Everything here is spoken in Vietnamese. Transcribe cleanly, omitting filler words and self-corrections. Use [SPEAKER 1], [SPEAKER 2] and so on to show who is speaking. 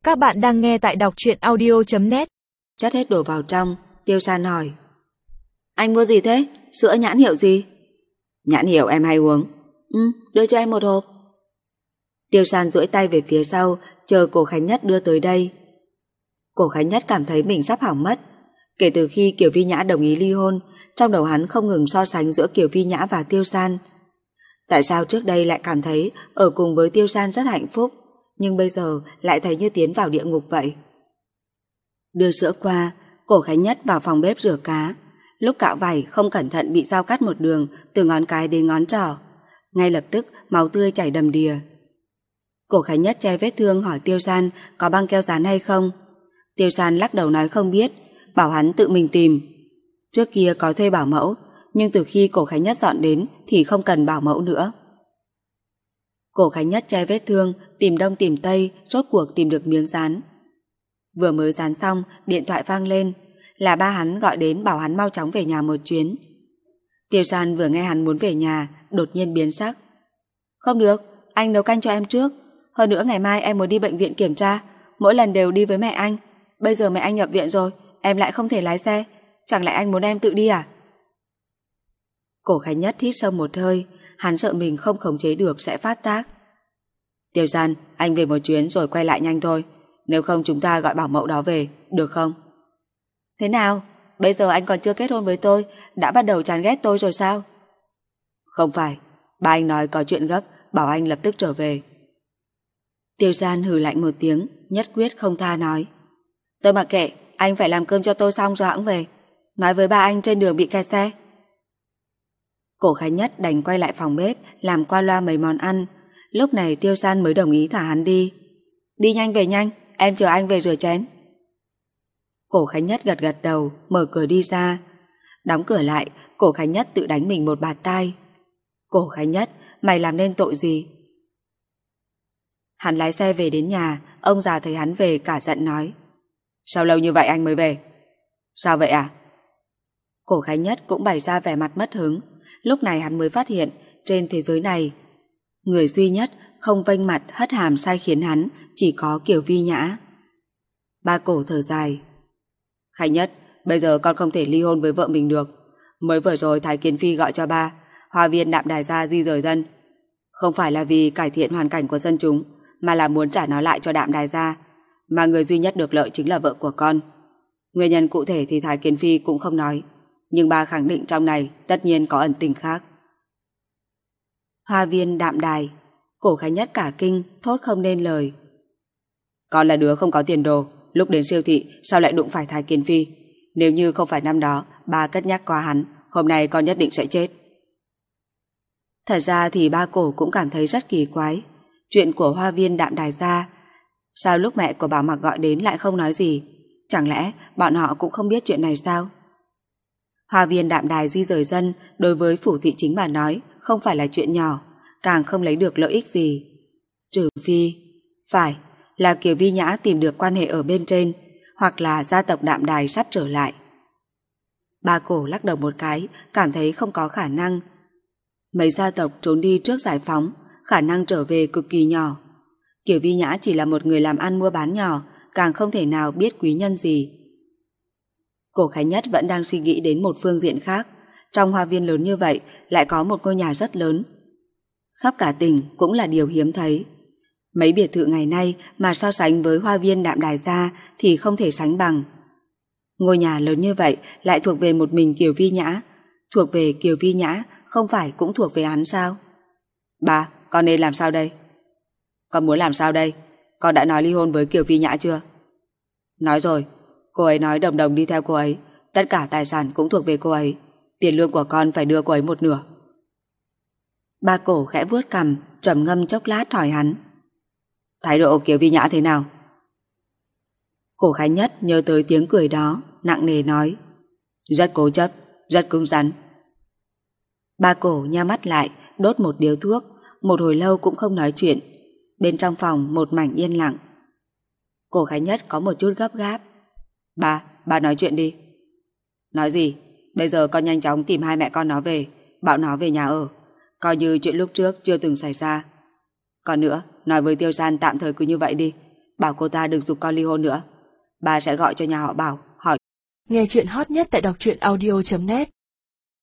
[SPEAKER 1] Các bạn đang nghe tại đọc truyện audio.net.
[SPEAKER 2] Chất hết đổ vào trong. Tiêu San hỏi: Anh mua gì thế? Sữa nhãn hiệu gì? Nhãn hiệu em hay uống. Đưa cho em một hộp. Tiêu San duỗi tay về phía sau, chờ Cổ Khánh Nhất đưa tới đây. Cổ Khánh Nhất cảm thấy mình sắp hỏng mất. Kể từ khi Kiều Vi Nhã đồng ý ly hôn, trong đầu hắn không ngừng so sánh giữa Kiều Vi Nhã và Tiêu San. Tại sao trước đây lại cảm thấy ở cùng với Tiêu San rất hạnh phúc, nhưng bây giờ lại thấy như tiến vào địa ngục vậy? Đưa sữa qua, Cổ Khánh Nhất vào phòng bếp rửa cá. Lúc cạo vải không cẩn thận bị dao cắt một đường từ ngón cái đến ngón trỏ. Ngay lập tức máu tươi chảy đầm đìa. Cổ Khánh Nhất che vết thương hỏi Tiêu San có băng keo dán hay không. Tiêu San lắc đầu nói không biết, bảo hắn tự mình tìm. Trước kia có thuê bảo mẫu, nhưng từ khi Cổ Khánh Nhất dọn đến thì không cần bảo mẫu nữa. Cổ Khánh Nhất che vết thương, tìm đông tìm tây, rốt cuộc tìm được miếng dán. Vừa mới dán xong, điện thoại vang lên, là ba hắn gọi đến bảo hắn mau chóng về nhà một chuyến. Tiêu San vừa nghe hắn muốn về nhà, đột nhiên biến sắc. Không được, anh nấu canh cho em trước. Hơn nữa ngày mai em muốn đi bệnh viện kiểm tra, mỗi lần đều đi với mẹ anh. Bây giờ mẹ anh nhập viện rồi, em lại không thể lái xe. Chẳng lẽ anh muốn em tự đi à? Cổ Khánh Nhất hít sâu một hơi, hắn sợ mình không khống chế được sẽ phát tác. Tiêu San, anh về một chuyến rồi quay lại nhanh thôi. Nếu không chúng ta gọi bảo mẫu đó về, được không? Thế nào? Bây giờ anh còn chưa kết hôn với tôi, đã bắt đầu chán ghét tôi rồi sao? Không phải, ba anh nói có chuyện gấp, bảo anh lập tức trở về. Tiêu San hừ lạnh một tiếng, nhất quyết không tha nói. Tôi mặc kệ, anh phải làm cơm cho tôi xong rồi hẵng về. Nói với ba anh trên đường bị kẹt xe. Cổ Khánh Nhất đành quay lại phòng bếp làm qua loa mấy món ăn. Lúc này Tiêu San mới đồng ý thả hắn đi. Đi nhanh về nhanh, em chờ anh về rửa chén. Cổ Khánh Nhất gật gật đầu, mở cửa đi ra. Đóng cửa lại, Cổ Khánh Nhất tự đánh mình một bạt tai. Cổ Khánh Nhất, mày làm nên tội gì? Hắn lái xe về đến nhà, ông già thấy hắn về cả giận nói. Sao lâu như vậy anh mới về? Sao vậy à? Cổ Khánh Nhất cũng bày ra vẻ mặt mất hứng. Lúc này hắn mới phát hiện trên thế giới này, người duy nhất không vênh mặt hất hàm sai khiến hắn chỉ có Kiều Vi Nhã. Ba Cổ thở dài. Khánh Nhất, bây giờ con không thể ly hôn với vợ mình được. Mới vừa rồi Thái Kiến Phi gọi cho ba, Hoa viên Đạm Đài gia di rời dân. Không phải là vì cải thiện hoàn cảnh của dân chúng, mà là muốn trả nó lại cho Đạm Đài gia. Mà người duy nhất được lợi chính là vợ của con. Nguyên nhân cụ thể thì Thái Kiến Phi cũng không nói, nhưng ba khẳng định trong này tất nhiên có ẩn tình khác. Hoa viên Đạm Đài. Cổ Khánh Nhất cả kinh, thốt không nên lời. Con là đứa không có tiền đồ, lúc đến siêu thị sao lại đụng phải Thái Kiến Phi? Nếu như không phải năm đó ba cất nhắc qua hắn, hôm nay con nhất định sẽ chết. Thật ra thì ba Cổ cũng cảm thấy rất kỳ quái. Chuyện của Hoa viên Đạm Đài gia, sao lúc mẹ của Bảo Mặc gọi đến lại không nói gì? Chẳng lẽ bọn họ cũng không biết chuyện này sao? Hoa viên Đạm Đài di rời dân đối với phủ thị chính mà nói không phải là chuyện nhỏ, càng không lấy được lợi ích gì. Trừ phi, phải là Kiều Vi Nhã tìm được quan hệ ở bên trên, hoặc là gia tộc Đạm Đài sắp trở lại. Ba Cổ lắc đầu một cái, cảm thấy không có khả năng. Mấy gia tộc trốn đi trước giải phóng, khả năng trở về cực kỳ nhỏ. Kiều Vi Nhã chỉ là một người làm ăn mua bán nhỏ, càng không thể nào biết quý nhân gì. Cổ Khánh Nhất vẫn đang suy nghĩ đến một phương diện khác. Trong hoa viên lớn như vậy lại có một ngôi nhà rất lớn, khắp cả tỉnh cũng là điều hiếm thấy. Mấy biệt thự ngày nay mà so sánh với hoa viên Đạm Đài gia thì không thể sánh bằng. Ngôi nhà lớn như vậy lại thuộc về một mình Kiều Vi Nhã. Thuộc về Kiều Vi Nhã không phải cũng thuộc về hắn sao? Ba, con nên làm sao đây? Con muốn làm sao đây? Con đã nói ly hôn với Kiều Vi Nhã chưa? Nói rồi. Cô ấy nói đồng đồng đi theo cô ấy, tất cả tài sản cũng thuộc về cô ấy. Tiền lương của con phải đưa cô ấy một nửa. Ba Cổ khẽ vuốt cằm, trầm ngâm chốc lát hỏi hắn. Thái độ Kiều Vi Nhã thế nào? Cổ Khánh Nhất nhớ tới tiếng cười đó, nặng nề nói. Rất cố chấp, rất cứng rắn. Ba Cổ nhắm mắt lại, đốt một điếu thuốc, một hồi lâu cũng không nói chuyện. Bên trong phòng một mảnh yên lặng. Cổ Khánh Nhất có một chút gấp gáp. Ba nói chuyện đi. Nói gì? Bây giờ con nhanh chóng tìm hai mẹ con nó về, bảo nó về nhà ở, coi như chuyện lúc trước chưa từng xảy ra. Còn nữa, nói với Tiêu San tạm thời cứ như vậy đi. bảo cô ta đừng giục con ly hôn nữa. Ba sẽ gọi cho nhà họ Bảo hỏi.
[SPEAKER 1] Nghe chuyện hot nhất tại đọc truyện audio.net